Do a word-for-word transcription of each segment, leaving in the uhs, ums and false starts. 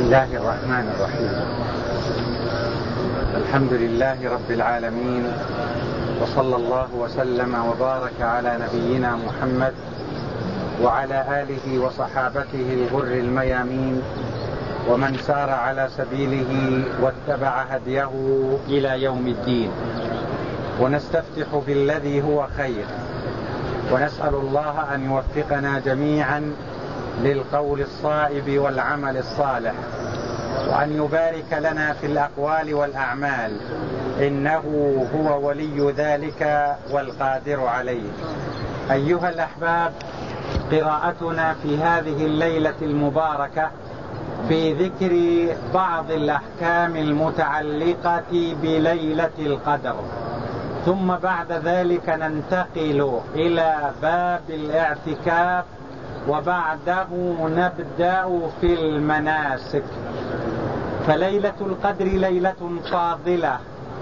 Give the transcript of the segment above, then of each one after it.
الله الرحمن الرحيم. الحمد لله رب العالمين، وصلى الله وسلم وبارك على نبينا محمد وعلى آله وصحابته الغر الميامين ومن سار على سبيله واتبع هديه إلى يوم الدين. ونستفتح بالذي هو خير، ونسأل الله أن يوفقنا جميعا للقول الصائب والعمل الصالح، وأن يبارك لنا في الأقوال والأعمال، إنه هو ولي ذلك والقادر عليه. أيها الأحباب، قراءتنا في هذه الليلة المباركة في ذكر بعض الأحكام المتعلقة بليلة القدر، ثم بعد ذلك ننتقل إلى باب الاعتكاف، وبعده نبدأ في المناسك. فليلة القدر ليلة فاضلة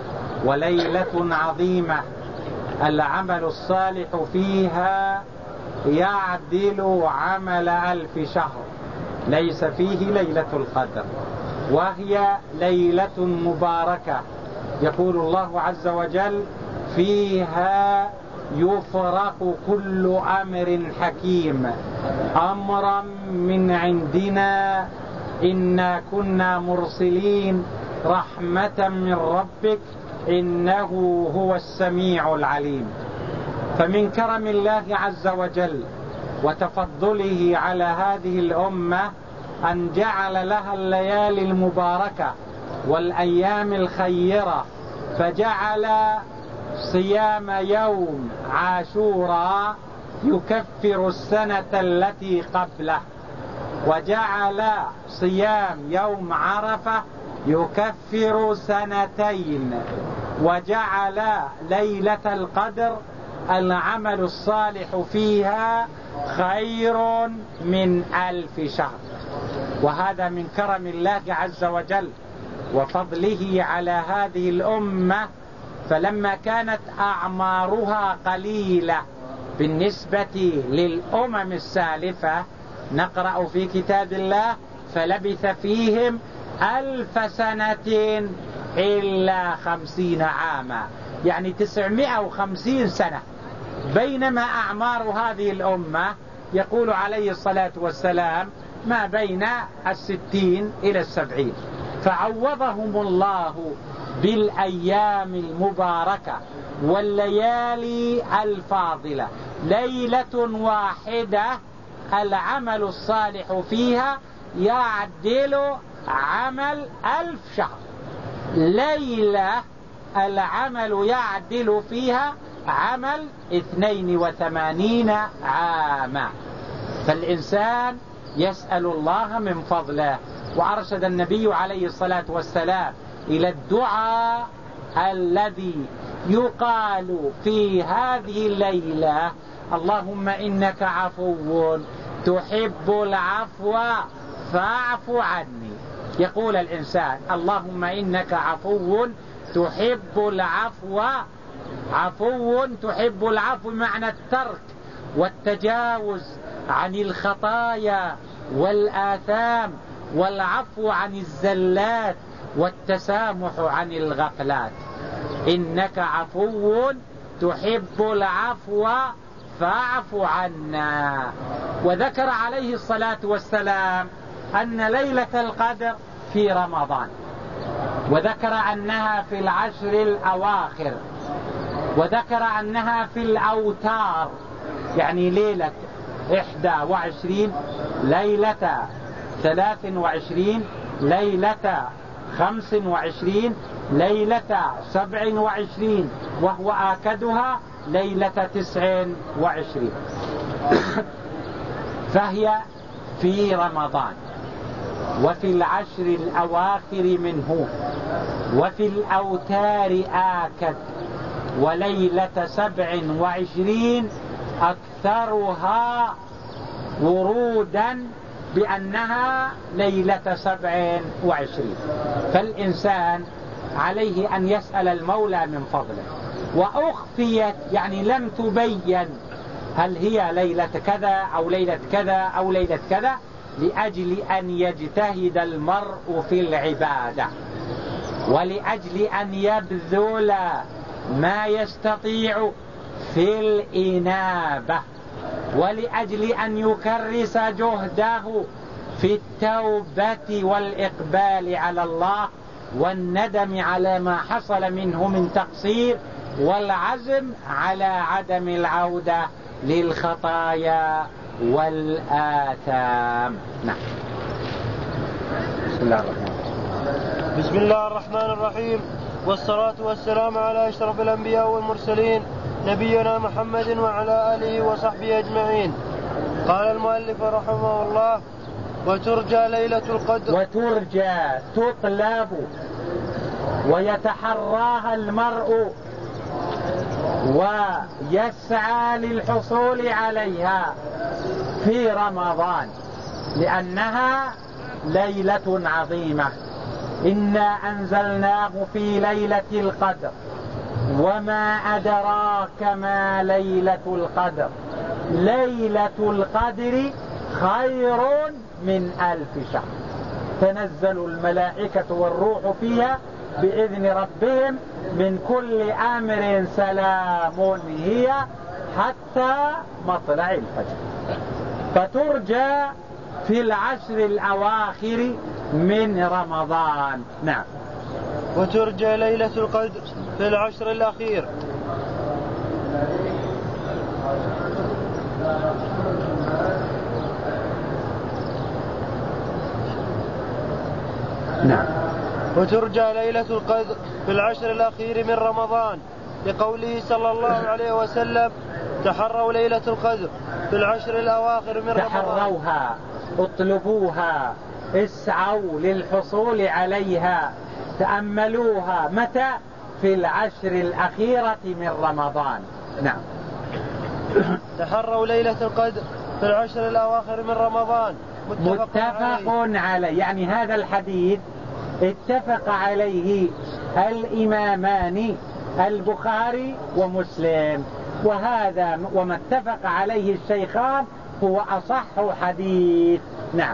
وليلة عظيمة، العمل الصالح فيها يعدل عمل ألف شهر، ليس فيه ليلة القدر، وهي ليلة مباركة. يقول الله عز وجل: فيها يفرق كل أمر حكيم أمرا من عندنا إنا كنا مرسلين رحمة من ربك إنه هو السميع العليم. فمن كرم الله عز وجل وتفضله على هذه الأمة أن جعل لها الليالي المباركة والأيام الخيرة، فجعل صيام يوم عاشوراء يكفر السنة التي قبله، وجعل صيام يوم عرفة يكفر سنتين، وجعل ليلة القدر العمل الصالح فيها خير من ألف شهر. وهذا من كرم الله عز وجل وفضله على هذه الأمة. فلما كانت أعمارها قليلة بالنسبة للأمم السالفة، نقرأ في كتاب الله: فلبث فيهم ألف سنة إلا خمسين عاما، يعني تسعمائة وخمسين سنة. بينما أعمار هذه الأمة يقول عليه الصلاة والسلام ما بين الستين إلى السبعين. فعوضهم الله بالأيام المباركة والليالي الفاضلة، ليلة واحدة العمل الصالح فيها يعدل عمل ألف شهر، ليلة العمل يعدل فيها عمل اثنين وثمانين عاما. فالإنسان يسأل الله من فضله. وأرشد النبي عليه الصلاة والسلام إلى الدعاء الذي يقال في هذه الليلة: اللهم إنك عفو تحب العفو فاعف عني. يقول الإنسان: اللهم إنك عفو تحب العفو. عفو تحب العفو معنى الترك والتجاوز عن الخطايا والآثام، والعفو عن الزلات، والتسامح عن الغفلات. إنك عفو تحب العفو فاعف عنا. وذكر عليه الصلاة والسلام أن ليلة القدر في رمضان، وذكر أنها في العشر الأواخر، وذكر أنها في الأوتار، يعني ليلة إحدى وعشرين، ليلة ثلاث وعشرين، ليلة خمس وعشرين، ليلة سبع وعشرين، وهو آكدها ليلة تسع وعشرين. فهي في رمضان، وفي العشر الأواخر منه، وفي الأوتار آكد. وليلة سبع وعشرين أكثرها ورودا بأنها ليلة سبع وعشرين. فالإنسان عليه أن يسأل المولى من فضله. وأخفيت يعني لم تبين هل هي ليلة كذا أو ليلة كذا أو ليلة كذا، لأجل أن يجتهد المرء في العبادة، ولأجل أن يبذل ما يستطيع في الإنابة، ولأجل أن يكرس جهده في التوبة والإقبال على الله والندم على ما حصل منه من تقصير، والعزم على عدم العودة للخطايا والآثام. نعم. بسم الله الرحمن الرحيم. بسم الله الرحمن الرحيم، والصلاة والسلام على أشرف الأنبياء والمرسلين نبينا محمد وعلى آله وصحبه أجمعين. قال المؤلف رحمه الله: وترجى ليلة القدر. وترجى تطلب ويتحراها المرء ويسعى للحصول عليها في رمضان، لأنها ليلة عظيمة. إنا أنزلناه في ليلة القدر وما أدراك ما ليلة القدر، ليلة القدر خير من ألف شهر، تنزل الملائكة والروح فيها بإذن ربهم من كل أمر سلام هي حتى مطلع الفجر. فترجى في العشر الأواخر من رمضان. نعم. وترجى ليلة القدر في العشر الأخير. نعم. وترجى ليلة القدر في العشر الأخير من رمضان، لقوله صلى الله عليه وسلم: تحروا ليلة القدر في العشر الأواخر من رمضان. تحروها، اطلبوها، اسعوا للحصول عليها، تأملوها. متى؟ في العشر الأخيرة من رمضان. نعم. تحروا ليلة القدر في العشر الأواخر من رمضان. متفق, متفق عليه. عليه، يعني هذا الحديث اتفق عليه الإمامان البخاري ومسلم، وهذا وما اتفق عليه الشيخان هو أصح حديث. نعم.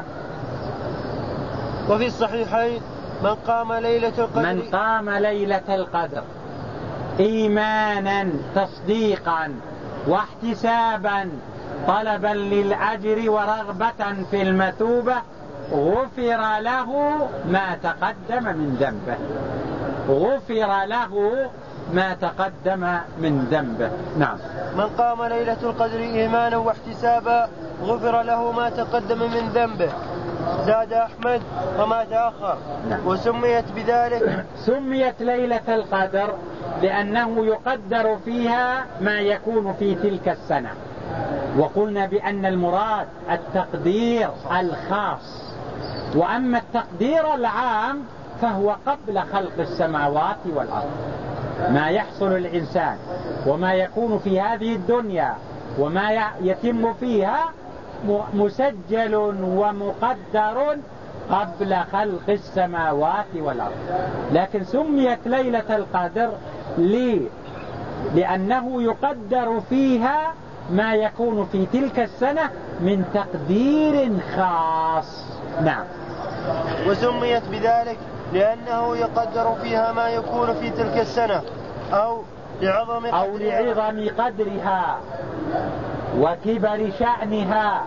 وفي الصحيحين: من قام ليلة القدر من قام ليلة القدر إيمانا تصديقا واحتسابا طلبا للأجر ورغبة في المثوبة غفر له ما تقدم من ذنبه، غفر له ما تقدم من ذنبه. نعم. من قام ليلة القدر إيمانا واحتسابا غفر له ما تقدم من ذنبه. زاد أحمد: وما تأخر. نعم. وسميت بذلك سميت ليلة القدر لأنه يقدر فيها ما يكون في تلك السنة، وقلنا بأن المراد التقدير الخاص، وأما التقدير العام فهو قبل خلق السماوات والأرض. ما يحصل الإنسان وما يكون في هذه الدنيا وما يتم فيها مسجل ومقدر قبل خلق السماوات والأرض. لكن سميت ليلة القدر ليه؟ لأنه يقدر فيها ما يكون في تلك السنة من تقدير خاص. نعم. وسميت بذلك لأنه يقدر فيها ما يكون في تلك السنة أو لعظم أو لعظم قدرها وكبر شأنها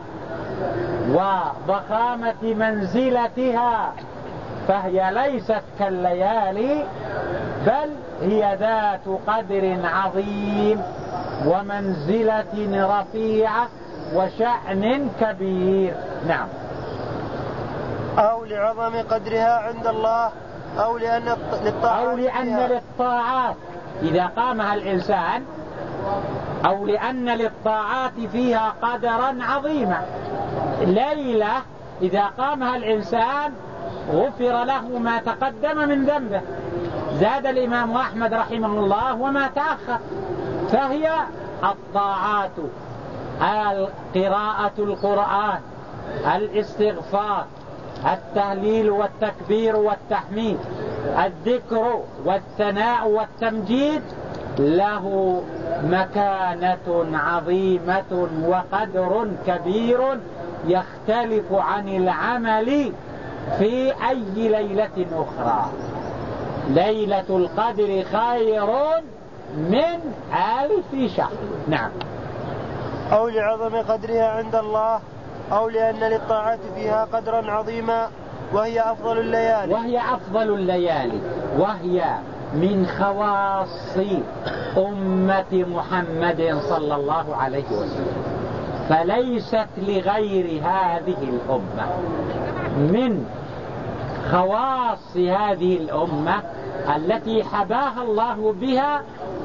وضخامة منزلتها، فهي ليست كالليالي بل هي ذات قدر عظيم ومنزلة رفيعة وشأن كبير. نعم. أو لعظم قدرها عند الله أو لأن للطاعات أو لأن للطاعات إذا قامها الإنسان، أو لأن للطاعات فيها قدرا عظيما. ليلة إذا قامها الإنسان غفر له ما تقدم من ذنبه. زاد الإمام أحمد رحمه الله: وما تأخر. فهي الطاعات، قراءة القرآن، الاستغفار، التهليل والتكبير والتحميد، الذكر والثناء والتمجيد، له مكانة عظيمة وقدر كبير يختلف عن العمل في أي ليلة أخرى. ليلة القدر خير من ألف شهر. نعم. أو لعظم قدرها عند الله، أو لأن للطاعات فيها قدرا عظيما، وهي أفضل الليالي وهي أفضل الليالي وهي من خواص أمة محمد صلى الله عليه وسلم، فليست لغير هذه الأمة. من خواص هذه الأمة التي حباها الله بها،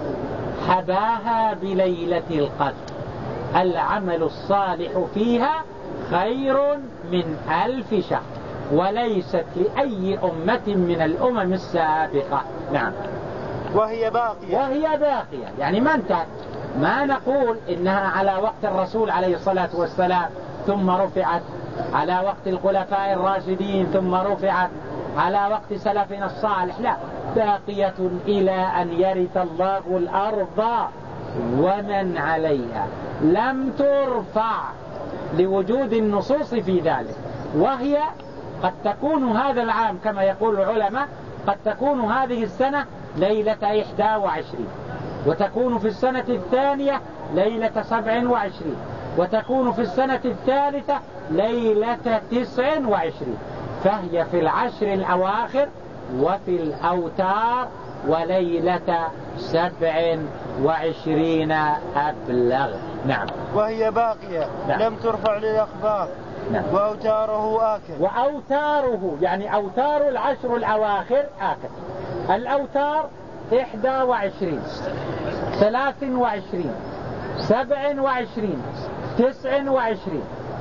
حباها بليلة القدر. العمل الصالح فيها خير من ألف شهر، وليست لأي أمة من الأمم السابقة. نعم. وهي باقية وهي باقية يعني ما انتهت. ما نقول إنها على وقت الرسول عليه الصلاة والسلام ثم رفعت، على وقت الخلفاء الراشدين ثم رفعت، على وقت سلفنا الصالح. لا، باقية إلى أن يرث الله الأرض ومن عليها، لم ترفع لوجود النصوص في ذلك. وهي قد تكون هذا العام كما يقول العلماء، قد تكون هذه السنة ليلة إحدى وعشرين، وتكون في السنة الثانية ليلة سبع وعشرين، وتكون في السنة الثالثة ليلة تسع وعشرين. فهي في العشر الأواخر وفي الأوتار، وليلة سبع وعشرين أبلغ. نعم. وهي باقية. نعم. لم ترفع للأخبار. نعم. وأوتاره آكل. وأوتاره يعني أوتار العشر الأواخر آكل. الأوتار إحدى وعشرين، ثلاث وعشرين، سبع وعشرين، تسع وعشرين.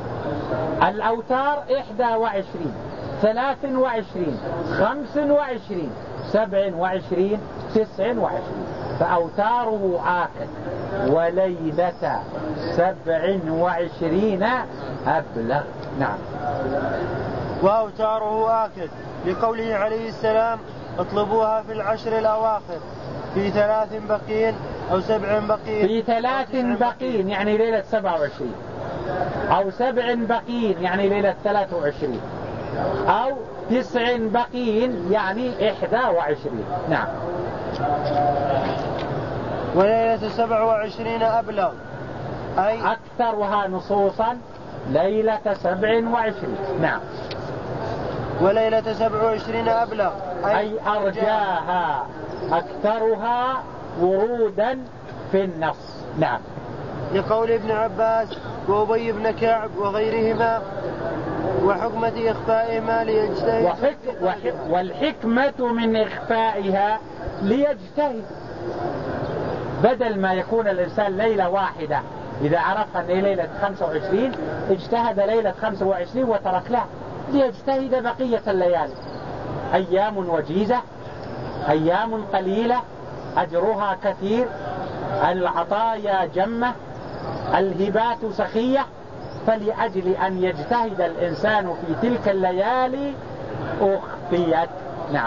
الأوتار إحدى وعشرين، ثلاث وعشرين، خمس وعشرين، سبع وعشرين، تسع وعشرين. فأوتاره آكل. وليلة سبع وعشرين أبلغ. نعم. وأوتاره آكل لقوله عليه السلام: اطلبوها في العشر الأواخر في ثلاث بقين أو سبع بقين. في ثلاث بقين يعني ليلة سبع وعشرين، أو سبع بقين يعني ليلة ثلاث وعشرين، أو تسع بقين يعني إحدى وعشرين. نعم. وليلة سبع وعشرين أبلغ، أي أكثرها نصوصا ليلة سبع وعشرين. نعم. وليلة سبع وعشرين أبلغ، أي, أي أرجاها، أكثرها ورودا في النص. نعم. لقول ابن عباس وأبي بن كعب وغيرهما: وحكمة إخفائهما ليجتهد. وحك... وحك... والحكمة من إخفائها ليجتهد، بدل ما يكون الإنسان ليلة واحدة إذا عرف أن ليلة خمسة وعشرين اجتهد ليلة خمسة وعشرين وترك، لا، ليجتهد بقية الليالي. أيام وجيزة، أيام قليلة أجرها كثير، العطايا جمة، الهبات سخية، فلأجل أن يجتهد الإنسان في تلك الليالي أخفيت. نعم.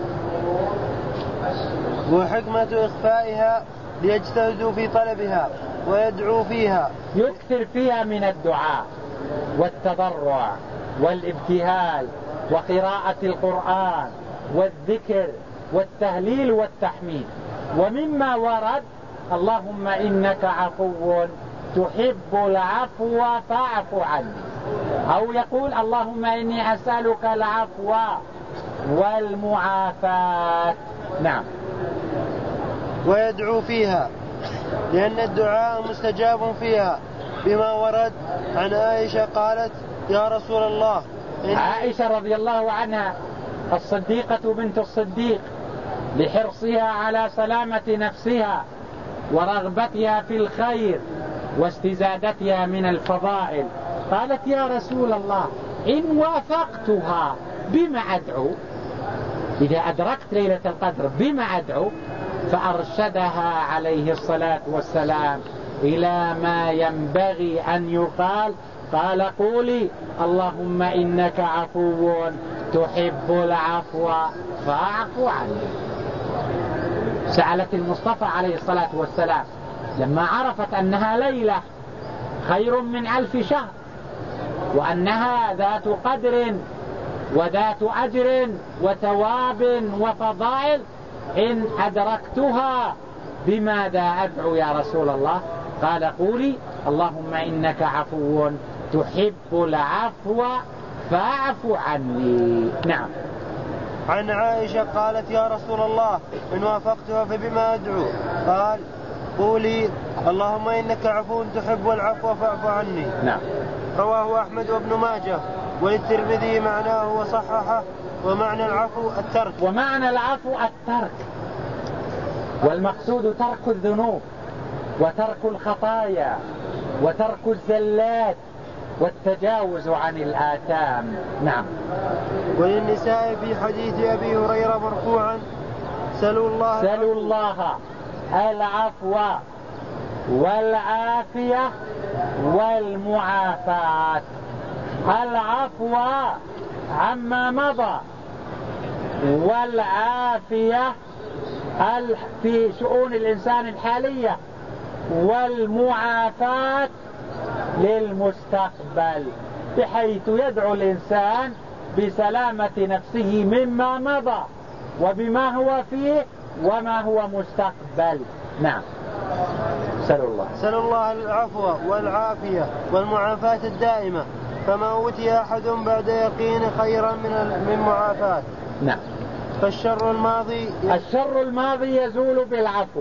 وحكمة إخفائها ليجتهدوا في طلبها ويدعو فيها، يكثر فيها من الدعاء والتضرع والابتهال وقراءة القرآن والذكر والتهليل والتحميد. ومما ورد: اللهم إنك عفو تحب العفو فاعف عني، أو يقول: اللهم إني أسألك العفو والمعافاة. نعم. ويدعو فيها لأن الدعاء مستجاب فيها، بما ورد عن عائشة قالت: يا رسول الله. عائشة رضي الله عنها الصديقة بنت الصديق، لحرصها على سلامة نفسها ورغبتها في الخير واستزادتها من الفضائل، قالت: يا رسول الله، إن وافقتها بما أدعو؟ إذا أدركت ليلة القدر بما أدعو؟ فأرشدها عليه الصلاة والسلام إلى ما ينبغي أن يقال. قال: قولي: اللهم إنك عفو تحب العفو فاعف عني. سألت المصطفى عليه الصلاة والسلام لما عرفت أنها ليلة خير من ألف شهر، وأنها ذات قدر وذات أجر وثواب وفضائل، إن أدركتها بماذا أدعو يا رسول الله؟ قال قولي اللهم إنك عفو تحب العفو فاعف عني. نعم. عن عائشة قالت يا رسول الله إن وافقتها فبما أدعو؟ قال قولي اللهم إنك عفو تحب العفو فاعف عني. نعم. رواه أحمد وابن ماجه وللترمذي معناه وصححه. ومعنى العفو الترك. ومعنى العفو الترك، والمقصود ترك الذنوب وترك الخطايا وترك الزلات والتجاوز عن الآثام. نعم. وللنساء في حديث أبي هريرة مرفوعا سلوا الله سلوا الله العفو والعافية والمعافاة. العفو عما مضى، والعافية في شؤون الإنسان الحالية، والمعافاة للمستقبل، بحيث يدعو الإنسان بسلامة نفسه مما مضى وبما هو فيه وما هو مستقبل. نعم. سلوا الله سلوا الله العفو والعافية والمعافاة الدائمة، فما أوتي أحد بعد يقين خيرا من من معافاة. نعم. فالشر الماضي الشر الماضي يزول بالعفو،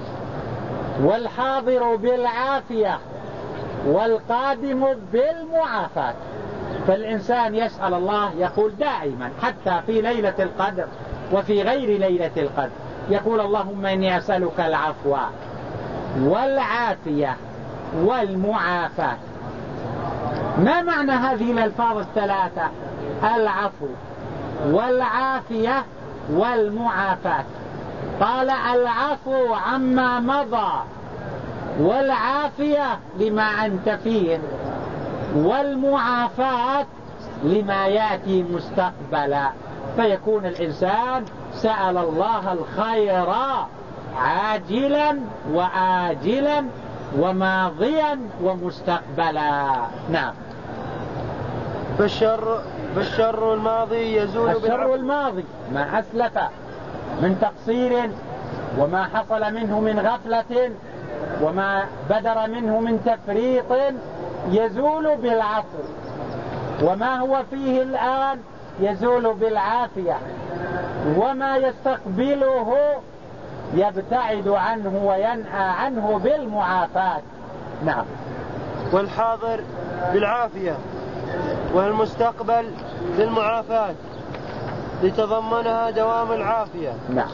والحاضر بالعافية، والقادم بالمعافاة. فالإنسان يسأل الله، يقول دائما حتى في ليلة القدر وفي غير ليلة القدر، يقول اللهم إني أسألك العفو والعافية والمعافاة. ما معنى هذه الألفاظ الثلاثة؟ العفو والعافية والمعافاة. قال العفو عما مضى، والعافية لما أنت فيه، والمعافاة لما يأتي مستقبلا. فيكون الإنسان سأل الله الخير عاجلا وآجلا وماضيا ومستقبلا. نعم. فالشر فالشر الماضي يزول الشر بالعفو. الماضي ما أسلف من تقصير، وما حصل منه من غفلة، وما بدر منه من تفريط يزول بالعفو، وما هو فيه الآن يزول بالعافية، وما يستقبله يبتعد عنه وينأى عنه بالمعافاة. نعم. والحاضر بالعافية والمستقبل بالمعافاة، لتضمنها دوام العافية. نعم.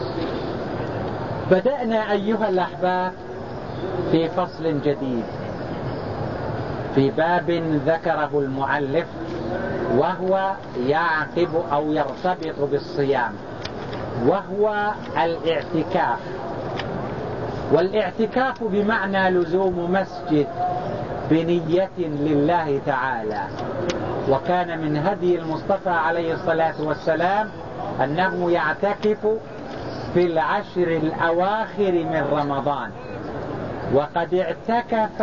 بدأنا أيها الأحباب في فصل جديد في باب ذكره المؤلف، وهو يعقب أو يرتبط بالصيام، وهو الاعتكاف. والاعتكاف بمعنى لزوم مسجد بنية لله تعالى. وكان من هدي المصطفى عليه الصلاة والسلام أنه يعتكف في العشر الأواخر من رمضان، وقد اعتكف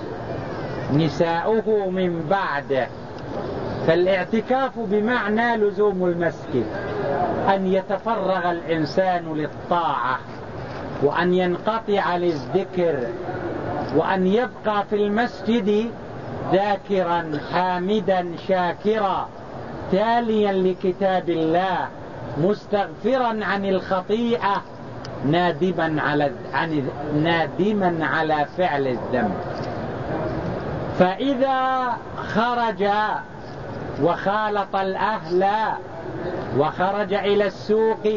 نساؤه من بعده. فالاعتكاف بمعنى لزوم المسجد، أن يتفرغ الإنسان للطاعة، وأن ينقطع للذكر، وأن يبقى في المسجد ذاكرا حامدا شاكرا تاليا لكتاب الله، مستغفرا عن الخطيئة، نادما على عن نادما على فعل الذنب. فإذا خرج وخالط الأهل وخرج إلى السوق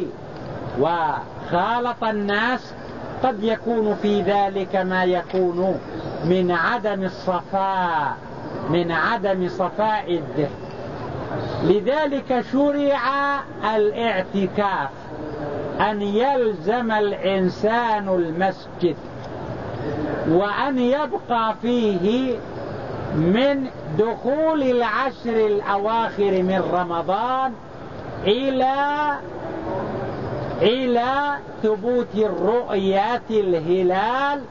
وخالط الناس، قد يكون في ذلك ما يكون من عدم الصفاء من عدم صفاء الذهن. لذلك شرع الاعتكاف، أن يلزم الإنسان المسجد، وأن يبقى فيه من دخول العشر الأواخر من رمضان إلى إلى ثبوت الرؤية الهلال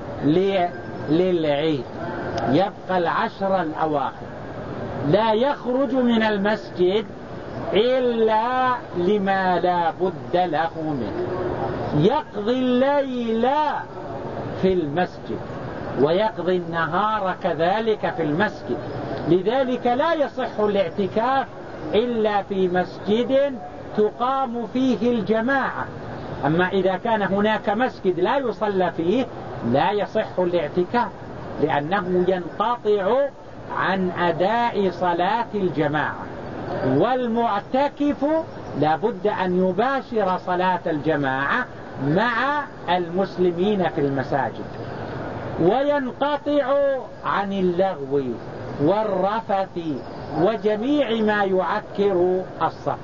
للعيد، يبقى العشر الأواخر لا يخرج من المسجد إلا لما لا بد له منه، يقضي الليل في المسجد ويقضي النهار كذلك في المسجد. لذلك لا يصح الاعتكاف إلا في مسجد تقام فيه الجماعة. أما إذا كان هناك مسجد لا يصلى فيه لا يصح الاعتكاف، لأنه ينقطع عن أداء صلاة الجماعة. والمعتكف لابد أن يباشر صلاة الجماعة مع المسلمين في المساجد، وينقطع عن اللغو والرفث وجميع ما يعكر الصف،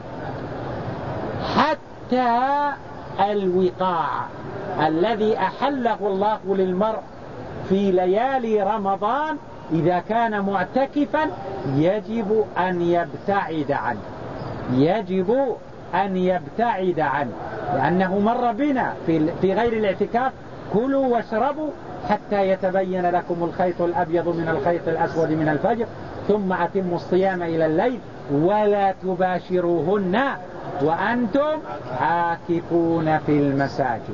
حتى الوقاع الذي أحله الله للمرء في ليالي رمضان إذا كان معتكفا يجب أن يبتعد عنه، يجب أن يبتعد عنه، لأنه مر بنا في غير الاعتكاف: كلوا واشربوا حتى يتبين لكم الخيط الأبيض من الخيط الأسود من الفجر ثم أتموا الصيام إلى الليل ولا تباشروهن وأنتم عاكفون في المساجد،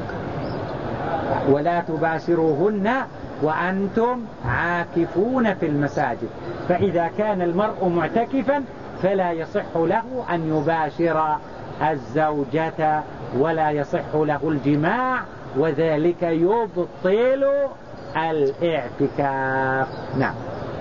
ولا تباشروهن وأنتم عاكفون في المساجد. فإذا كان المرء معتكفا فلا يصح له أن يباشر الزوجة ولا يصح له الجماع، وذلك يبطل الاعتكاف. نعم.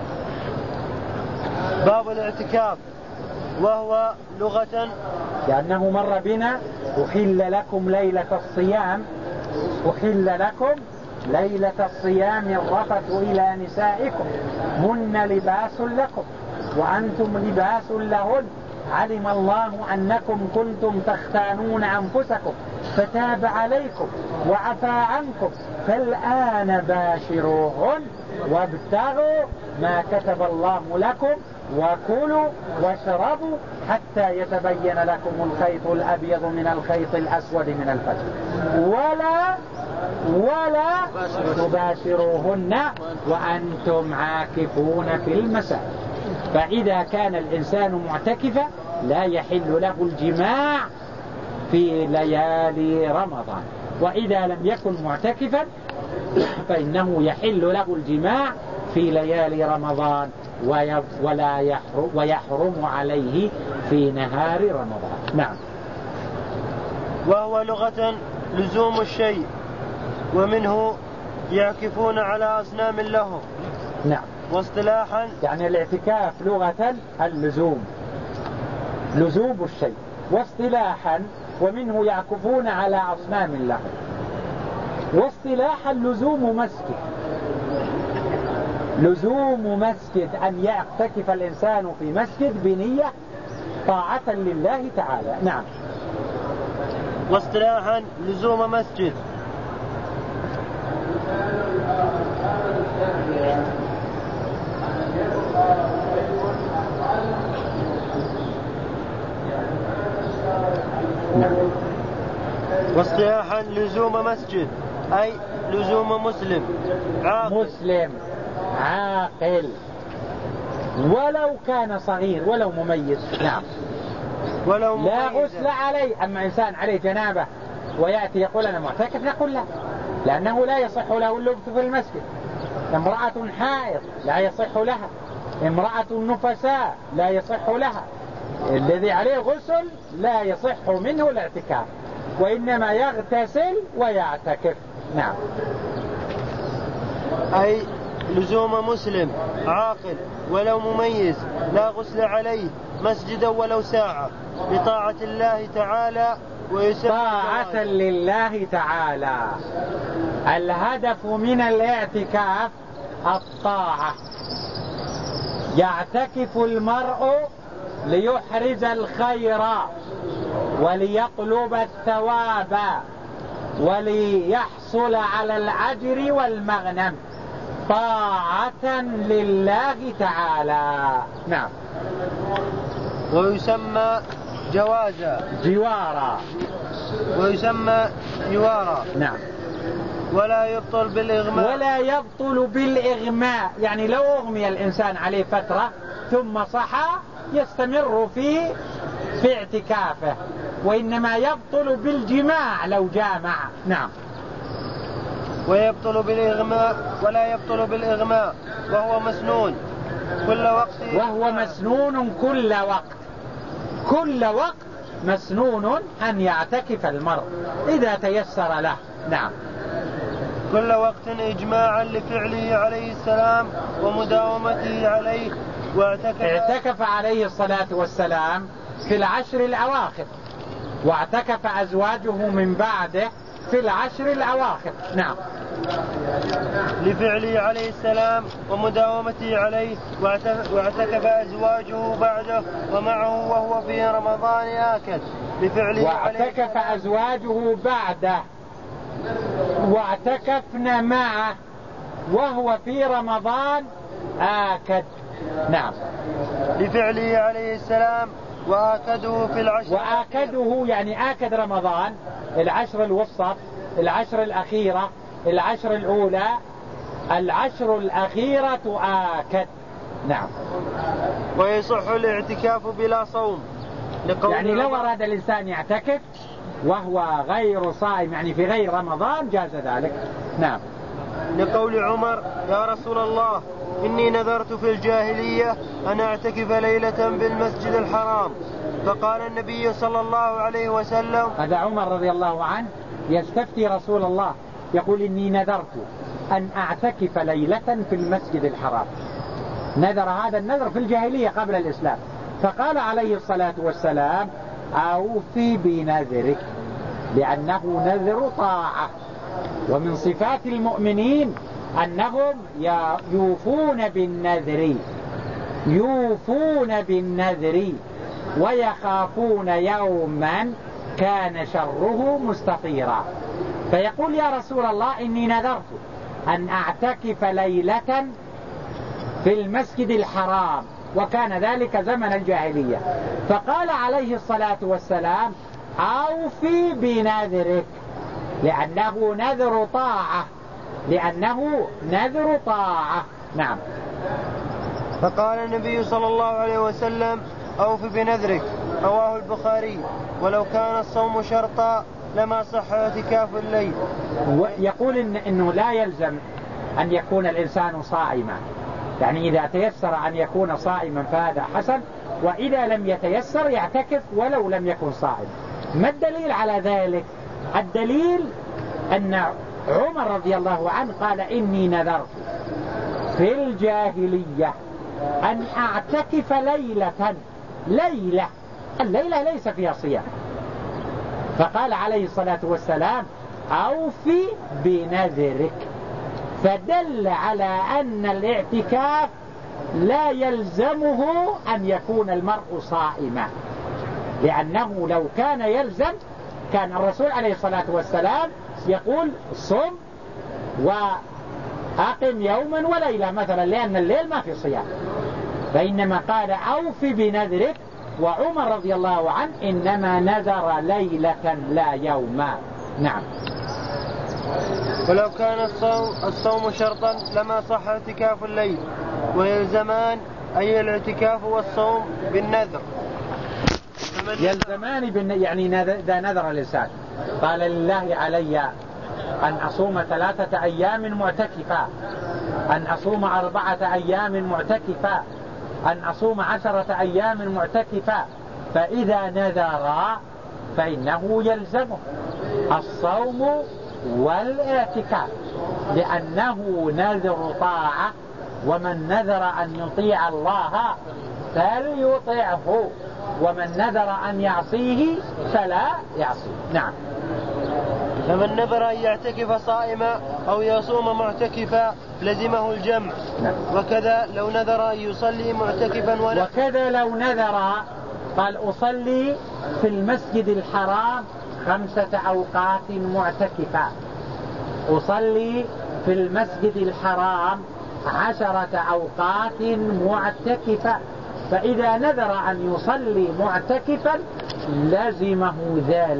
باب الاعتكاف، وهو لغة لأنه مر بنا: أحل لكم ليلة الصيام، أحل لكم ليلة الصيام الرفث إلى نسائكم هن لباس لكم وأنتم لباس لهن، علم الله أنكم كنتم تختانون أنفسكم فتاب عليكم وعفى عنكم فالآن باشروهن وابتغوا ما كتب الله لكم وكلوا واشربوا حتى يتبين لكم الخيط الأبيض من الخيط الأسود من الفجر ولا ولا تباشروهن وأنتم عاكفون في المساجد. فإذا كان الإنسان معتكفا لا يحل له الجماع في ليالي رمضان، وإذا لم يكن معتكفا فإنه يحل له الجماع في ليالي رمضان ولا يحرم ويحرم عليه في نهار رمضان. نعم. وهو لغة لزوم الشيء، ومنه يعكفون على أصنام لهم. نعم. واصطلاحا يعني الاعتكاف لغة اللزوم، لزوم الشيء، واصطلاحا ومنه يعكفون على أصنام لهم. واصطلاحا لزوم مسجد، لزوم مسجد أن يعتكف الإنسان في مسجد بنية طاعة لله تعالى. نعم. واصطلاحا لزوم مسجد. نعم. واصطلاحا لزوم مسجد أي لزوم مسلم عاقل، مسلم عاقل ولو كان صغير ولو مميز. نعم. ولو لا غسل عليه. أما إنسان عليه جنابة ويأتي يقول أنا معتكف نقول لا، لأنه لا يصح له اللبث في المسجد. امرأة حائض لا يصح لها، امرأة نفساء لا يصح لها، الذي عليه غسل لا يصح منه الاعتكاف، وإنما يغتسل ويعتكف. نعم. أي لزوم مسلم عاقل ولو مميز لا غسل عليه مسجدا ولو ساعة لطاعة الله تعالى، ويسمى طاعة لله تعالى. الهدف من الاعتكاف الطاعة. يعتكف المرء ليحرز الخير وليطلب الثواب وليحصل على الأجر والمغنم طاعة لله تعالى. نعم. ويسمى جوازا جوارا. ويسمى جوارا. نعم. ولا يبطل بالإغماء ولا يبطل بالإغماء، يعني لو أغمي الإنسان عليه فترة ثم صحى يستمر في في اعتكافه، وإنما يبطل بالجماع لو جامع. نعم. ويبطل بالإغماء ولا يبطل بالإغماء وهو مسنون كل وقت. وهو مسنون كل وقت، كل وقت مسنون أن يعتكف المرء إذا تيسر له. نعم. كل وقت إجماعا لفعله عليه السلام ومداومته عليه. واعتكف اعتكف عليه الصلاة والسلام في العشر الأواخر، واعتكف أزواجه من بعده في العشر الأواخر. نعم. لفعله عليه السلام ومداومته عليه. واعتكف أزواجه بعده ومعه وهو في رمضان آكد لفعله. واعتكف أزواجه بعده واعتكفن معه وهو في رمضان آكد. نعم. لفعله عليه السلام وآكده في العشر. وآكده يعني آكد رمضان، العشر الوسط، العشر الأخيرة، العشر الأولى، العشر الأخيرة آكد. نعم. ويصح الاعتكاف بلا صوم، يعني لو أراد الإنسان يعتكف وهو غير صائم، يعني في غير رمضان، جاز ذلك. نعم. لقول عمر: يا رسول الله إني نذرت في الجاهلية أن أعتكف ليلة بالمسجد الحرام، فقال النبي صلى الله عليه وسلم. هذا عمر رضي الله عنه يستفتي رسول الله، يقول: إني نذرت أن أعتكف ليلة في المسجد الحرام. نذر هذا النذر في الجاهلية قبل الإسلام، فقال عليه الصلاة والسلام: أوفي بنذرك، لأنه نذر طاعة، ومن صفات المؤمنين أنهم يوفون بالنذر يوفون بالنذر ويخافون يوما كان شره مستطيرا. فيقول: يا رسول الله إني نذرت أن أعتكف ليلة في المسجد الحرام، وكان ذلك زمن الجاهلية، فقال عليه الصلاة والسلام: أوفي بنذرك، لأنه نذر طاعة لأنه نذر طاعة. نعم. فقال النبي صلى الله عليه وسلم: أوف بنذرك، رواه البخاري. ولو كان الصوم شرطا لما صح اعتكاف الليل. يقول إن إنه لا يلزم أن يكون الإنسان صائما، يعني إذا تيسر أن يكون صائما فهذا حسن، وإذا لم يتيسر يعتكف ولو لم يكن صائم. ما الدليل على ذلك؟ الدليل أن عمر رضي الله عنه قال: إني نذرت في الجاهلية أن أعتكف ليلة ليلة الليلة ليس فيها صيام، فقال عليه الصلاة والسلام: أوفي بنذرك، فدل على أن الاعتكاف لا يلزمه أن يكون المرء صائما، لأنه لو كان يلزم كان الرسول عليه الصلاة والسلام يقول: صم وأقم يوما وليلة مثلا، لأن الليل ما في صيام، فإنما قال: أوفي بنذرك. وعمر رضي الله عنه إنما نذر ليلة لا يوما. نعم. ولو كان الصوم, الصوم شرطا لما صح اعتكاف الليل، ويلزمان أي الاعتكاف والصوم بالنذر. يلزمان بالن... يعني إذا نذر الإنسان قال: لله علي أن أصوم ثلاثة أيام معتكفا، أن أصوم أربعة أيام معتكفا، أن أصوم عشرة أيام معتكفا، فإذا نذر فإنه يلزمه الصوم والاعتكاف، لأنه نذر طاعة، ومن نذر أن يطيع الله فليطيعه، ومن نذر أن يعصيه فلا يعصيه. نعم. فمن نذر أن يعتكف صائما أو يصوم معتكفا لزمه الجمع. نعم. وكذا لو نذر أن يصلي معتكفا ونحو. وكذا لو نذر قال: أصلي في المسجد الحرام خمسة أوقات معتكفا، أصلي في المسجد الحرام عشرة أوقات معتكفا، فإذا نذر أن يصلي معتكفا لزمه ذلك،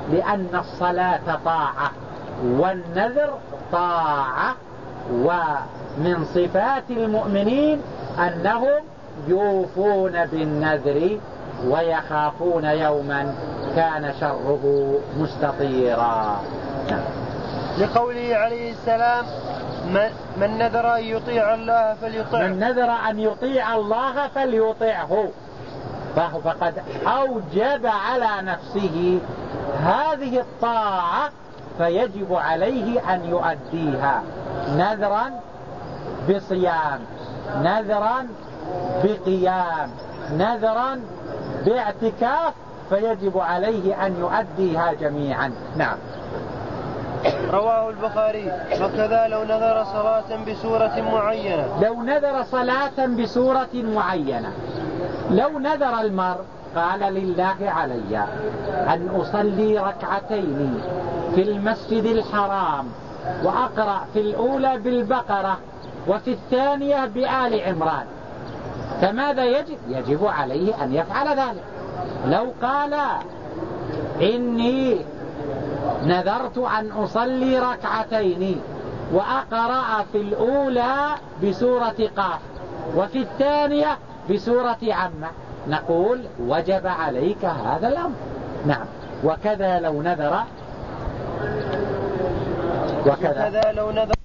لأن الصلاة طاعة والنذر طاعة، ومن صفات المؤمنين أنهم يوفون بالنذر ويخافون يوما كان شره مستطيرا. لقوله عليه السلام من نذر أن يطيع الله فليطعه، من نذر أن يطيع الله فليطعه، فهو فقد أوجب على نفسه هذه الطاعة فيجب عليه أن يؤديها، نذرا بصيام، نذرا بقيام، نذرا باعتكاف، فيجب عليه أن يؤديها جميعا. نعم. رواه البخاري. وكذا لو نذر صلاة بسورة معينة، لو نذر صلاة بسورة معينة، لو نذر المرء قال لله علي أن أصلي ركعتين في المسجد الحرام وأقرأ في الأولى بالبقرة وفي الثانية بآل عمران، فماذا يجب؟ يجب عليه أن يفعل ذلك. لو قال إني نذرت أن أصلي ركعتين وأقرأ في الأولى بسورة قاف وفي الثانية بسورة عمة، نقول وجب عليك هذا الأمر. نعم. وكذا لو نذر وكذا, وكذا لو نذر